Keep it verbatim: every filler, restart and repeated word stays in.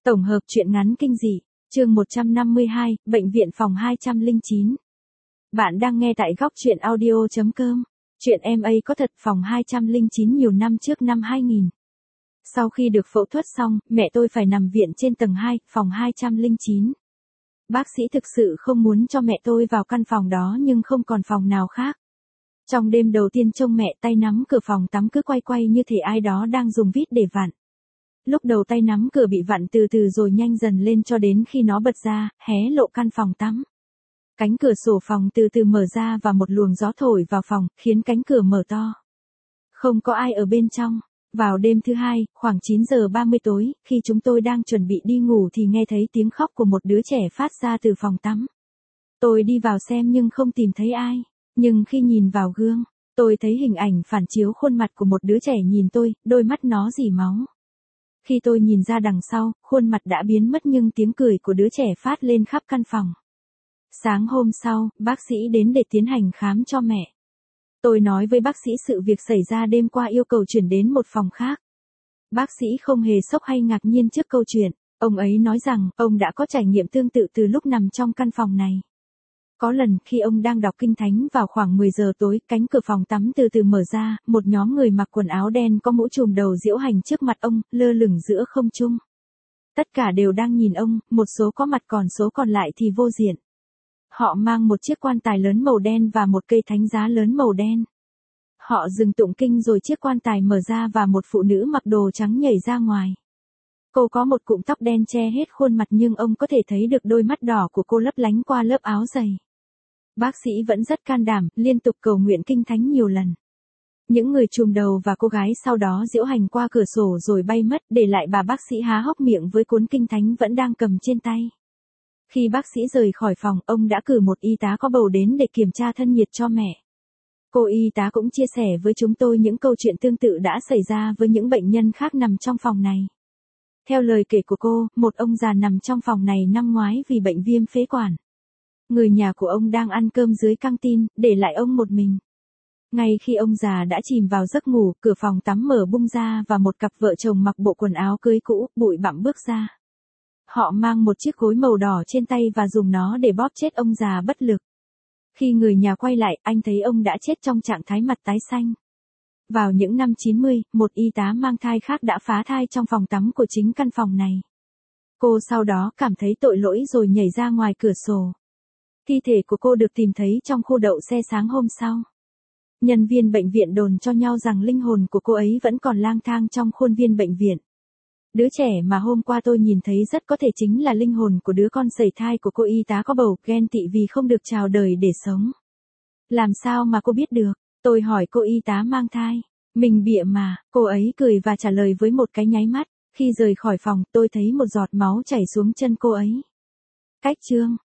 Tổng hợp truyện ngắn kinh dị, chương một trăm năm mươi hai, bệnh viện phòng hai trăm lẻ chín. Bạn đang nghe tại góc truyện audio chấm com. Chuyện em ấy có thật phòng hai trăm lẻ chín nhiều năm trước năm hai nghìn. Sau khi được phẫu thuật xong, mẹ tôi phải nằm viện trên tầng hai, phòng hai trăm lẻ chín. Bác sĩ thực sự không muốn cho mẹ tôi vào căn phòng đó nhưng không còn phòng nào khác. Trong đêm đầu tiên trông mẹ tay nắm cửa phòng tắm cứ quay quay như thể ai đó đang dùng vít để vặn. Lúc đầu tay nắm cửa bị vặn từ từ rồi nhanh dần lên cho đến khi nó bật ra, hé lộ căn phòng tắm. Cánh cửa sổ phòng từ từ mở ra và một luồng gió thổi vào phòng, khiến cánh cửa mở to. Không có ai ở bên trong. Vào đêm thứ hai, khoảng chín giờ ba mươi tối, khi chúng tôi đang chuẩn bị đi ngủ thì nghe thấy tiếng khóc của một đứa trẻ phát ra từ phòng tắm. Tôi đi vào xem nhưng không tìm thấy ai. Nhưng khi nhìn vào gương, tôi thấy hình ảnh phản chiếu khuôn mặt của một đứa trẻ nhìn tôi, đôi mắt nó rỉ máu. Khi tôi nhìn ra đằng sau, khuôn mặt đã biến mất nhưng tiếng cười của đứa trẻ phát lên khắp căn phòng. Sáng hôm sau, bác sĩ đến để tiến hành khám cho mẹ. Tôi nói với bác sĩ sự việc xảy ra đêm qua yêu cầu chuyển đến một phòng khác. Bác sĩ không hề sốc hay ngạc nhiên trước câu chuyện. Ông ấy nói rằng, ông đã có trải nghiệm tương tự từ lúc nằm trong căn phòng này. Có lần khi ông đang đọc kinh thánh vào khoảng mười giờ tối, cánh cửa phòng tắm từ từ mở ra, một nhóm người mặc quần áo đen có mũ trùm đầu diễu hành trước mặt ông, lơ lửng giữa không trung. Tất cả đều đang nhìn ông, một số có mặt còn số còn lại thì vô diện. Họ mang một chiếc quan tài lớn màu đen và một cây thánh giá lớn màu đen. Họ dừng tụng kinh rồi chiếc quan tài mở ra và một phụ nữ mặc đồ trắng nhảy ra ngoài. Cô có một cụm tóc đen che hết khuôn mặt nhưng ông có thể thấy được đôi mắt đỏ của cô lấp lánh qua lớp áo dày. Bác sĩ vẫn rất can đảm, liên tục cầu nguyện kinh thánh nhiều lần. Những người trùm đầu và cô gái sau đó diễu hành qua cửa sổ rồi bay mất, để lại bà bác sĩ há hốc miệng với cuốn kinh thánh vẫn đang cầm trên tay. Khi bác sĩ rời khỏi phòng, ông đã cử một y tá có bầu đến để kiểm tra thân nhiệt cho mẹ. Cô y tá cũng chia sẻ với chúng tôi những câu chuyện tương tự đã xảy ra với những bệnh nhân khác nằm trong phòng này. Theo lời kể của cô, một ông già nằm trong phòng này năm ngoái vì bệnh viêm phế quản. Người nhà của ông đang ăn cơm dưới căng tin, để lại ông một mình. Ngay khi ông già đã chìm vào giấc ngủ, cửa phòng tắm mở bung ra và một cặp vợ chồng mặc bộ quần áo cưới cũ, bụi bặm bước ra. Họ mang một chiếc gối màu đỏ trên tay và dùng nó để bóp chết ông già bất lực. Khi người nhà quay lại, anh thấy ông đã chết trong trạng thái mặt tái xanh. Vào những năm chín mươi, một y tá mang thai khác đã phá thai trong phòng tắm của chính căn phòng này. Cô sau đó cảm thấy tội lỗi rồi nhảy ra ngoài cửa sổ. Thi thể của cô được tìm thấy trong khu đậu xe sáng hôm sau. Nhân viên bệnh viện đồn cho nhau rằng linh hồn của cô ấy vẫn còn lang thang trong khuôn viên bệnh viện. Đứa trẻ mà hôm qua tôi nhìn thấy rất có thể chính là linh hồn của đứa con sẩy thai của cô y tá có bầu, ghen tị vì không được chào đời để sống. Làm sao mà cô biết được? Tôi hỏi cô y tá mang thai. Mình bịa mà, cô ấy cười và trả lời với một cái nháy mắt. Khi rời khỏi phòng, tôi thấy một giọt máu chảy xuống chân cô ấy. Cách chương